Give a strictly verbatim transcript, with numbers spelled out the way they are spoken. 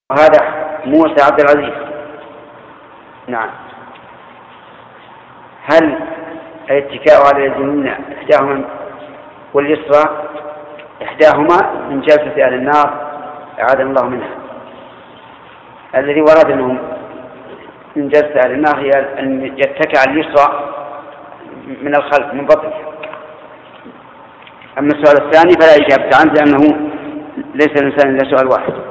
وهذا موسى عبد العزيز. نعم. هل الاتكاء على اليمين إحداهما واليسرى إحداهما من جلسة أهل النار أعاذنا الله منها؟ الذي ورد أنهم من جلسة أهل النار هي أن يتكى على اليسرى من الخلف من بطنه. أما السؤال الثاني فلا إجابة عنه لأنه ليس الإنسان إلا سؤال واحد.